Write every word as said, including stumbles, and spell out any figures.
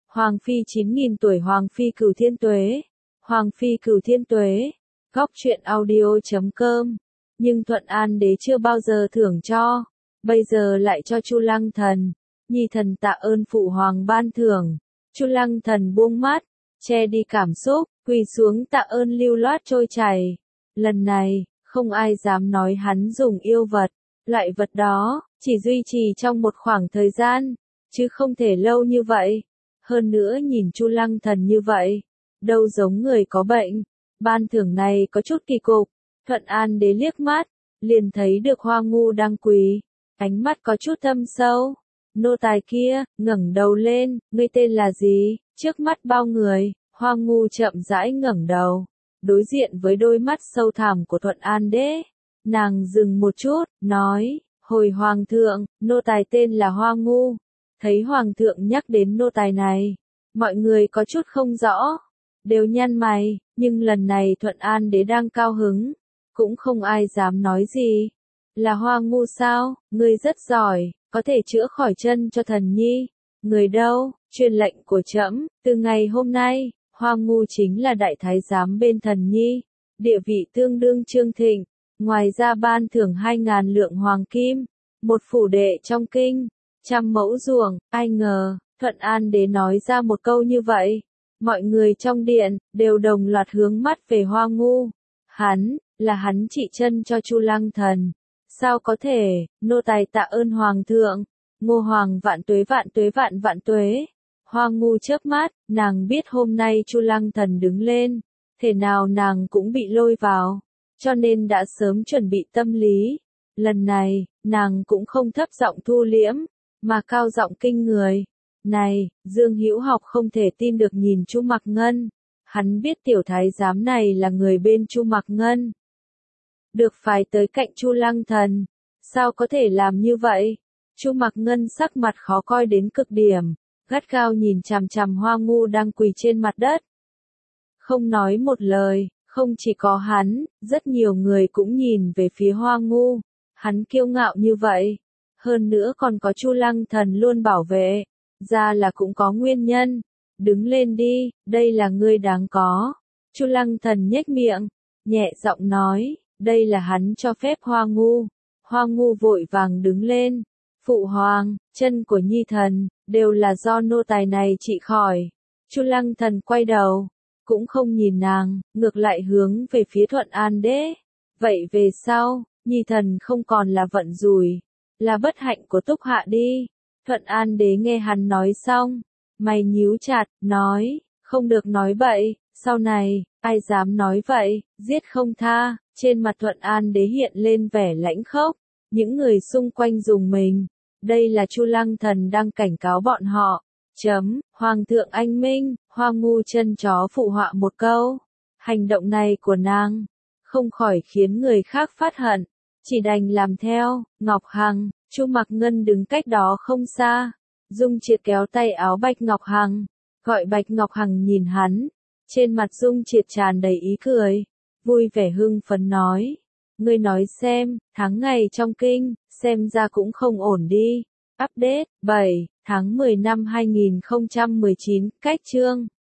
Hoàng phi chín nghìn tuổi Hoàng phi cửu thiên tuế. Hoàng phi cửu thiên tuế. Góc truyện audio.com. Nhưng Thuận An Đế chưa bao giờ thưởng cho, bây giờ lại cho Chu Lăng Thần. Nhi thần tạ ơn phụ hoàng ban thưởng. Chu Lăng Thần buông mắt, che đi cảm xúc, quỳ xuống tạ ơn lưu loát trôi chảy. Lần này, không ai dám nói hắn dùng yêu vật. Loại vật đó, chỉ duy trì trong một khoảng thời gian, chứ không thể lâu như vậy. Hơn nữa nhìn Chu Lăng Thần như vậy, đâu giống người có bệnh. Ban thưởng này có chút kỳ cục. Thuận An Đế liếc mắt, liền thấy được Hoa Ngu đang quỳ, ánh mắt có chút thâm sâu. Nô tài kia, ngẩng đầu lên, ngươi tên là gì? Trước mắt bao người, Hoa Ngu chậm rãi ngẩng đầu, đối diện với đôi mắt sâu thẳm của Thuận An Đế. Nàng dừng một chút, nói, hồi Hoàng thượng, nô tài tên là Hoa Ngu. Thấy Hoàng thượng nhắc đến nô tài này, mọi người có chút không rõ, đều nhăn mày, nhưng lần này Thuận An Đế đang cao hứng, cũng không ai dám nói gì. Là Hoa Ngu sao, ngươi rất giỏi, có thể chữa khỏi chân cho thần nhi. Người đâu, truyền lệnh của trẫm, từ ngày hôm nay, Hoa Ngu chính là đại thái giám bên thần nhi, địa vị tương đương Trương Thịnh, ngoài ra ban thưởng hai ngàn lượng hoàng kim, một phủ đệ trong kinh, trăm mẫu ruộng. Ai ngờ, Thuận An Đế nói ra một câu như vậy, mọi người trong điện đều đồng loạt hướng mắt về Hoa Ngu. Hắn, là hắn trị chân cho Chu Lăng Thần. Sao có thể, nô tài tạ ơn Hoàng thượng. Ngô Hoàng vạn tuế vạn tuế vạn vạn tuế. Hoa Ngu chớp mắt, nàng biết hôm nay Chu Lăng Thần đứng lên, thể nào nàng cũng bị lôi vào, cho nên đã sớm chuẩn bị tâm lý. Lần này, nàng cũng không thấp giọng thu liễm, mà cao giọng kinh người. Này, Dương Hữu Học không thể tin được nhìn Chu Mặc Ngân. Hắn biết tiểu thái giám này là người bên Chu Mặc Ngân, được phái tới cạnh Chu Lăng Thần. Sao có thể làm như vậy? Chu Mặc Ngân sắc mặt khó coi đến cực điểm, gắt gao nhìn chằm chằm Hoa Ngu đang quỳ trên mặt đất. Không nói một lời, không chỉ có hắn, rất nhiều người cũng nhìn về phía Hoa Ngu. Hắn kiêu ngạo như vậy, hơn nữa còn có Chu Lăng Thần luôn bảo vệ, ra là cũng có nguyên nhân. Đứng lên đi, đây là ngươi đáng có. Chu Lăng Thần nhếch miệng, nhẹ giọng nói, đây là hắn cho phép Hoa Ngu. Hoa Ngu vội vàng đứng lên. Phụ hoàng, chân của nhi thần, đều là do nô tài này trị khỏi. Chu Lăng Thần quay đầu, cũng không nhìn nàng, ngược lại hướng về phía Thuận An Đế. Vậy về sau, nhi thần không còn là vận rủi, là bất hạnh của Túc Hạ đi. Thuận An Đế nghe hắn nói xong, mày nhíu chặt, nói, không được nói bậy, sau này, ai dám nói vậy, giết không tha. Trên mặt Thuận An Đế hiện lên vẻ lãnh khốc, những người xung quanh dùng mình. Đây là Chu Lăng Thần đang cảnh cáo bọn họ. Chấm, Hoàng thượng anh minh. Hoa Ngu chân chó phụ họa một câu. Hành động này của nàng, không khỏi khiến người khác phát hận, chỉ đành làm theo. Ngọc Hằng, Chu Mặc Ngân đứng cách đó không xa. Dung Triệt kéo tay áo Bạch Ngọc Hằng, gọi Bạch Ngọc Hằng nhìn hắn. Trên mặt Dung Triệt tràn đầy ý cười, vui vẻ hưng phấn nói. Ngươi nói xem, tháng ngày trong kinh, xem ra cũng không ổn đi. Update, bảy, tháng mười năm hai nghìn không trăm mười chín, cách chương.